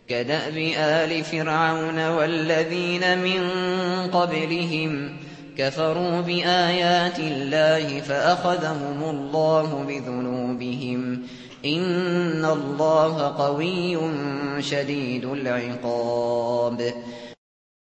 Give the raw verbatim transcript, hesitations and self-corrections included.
كدأب آل فرعون والذين من قبلهم كفروا بآيات الله فأخذهم الله بذنوبهم إن الله قوي شديد العقاب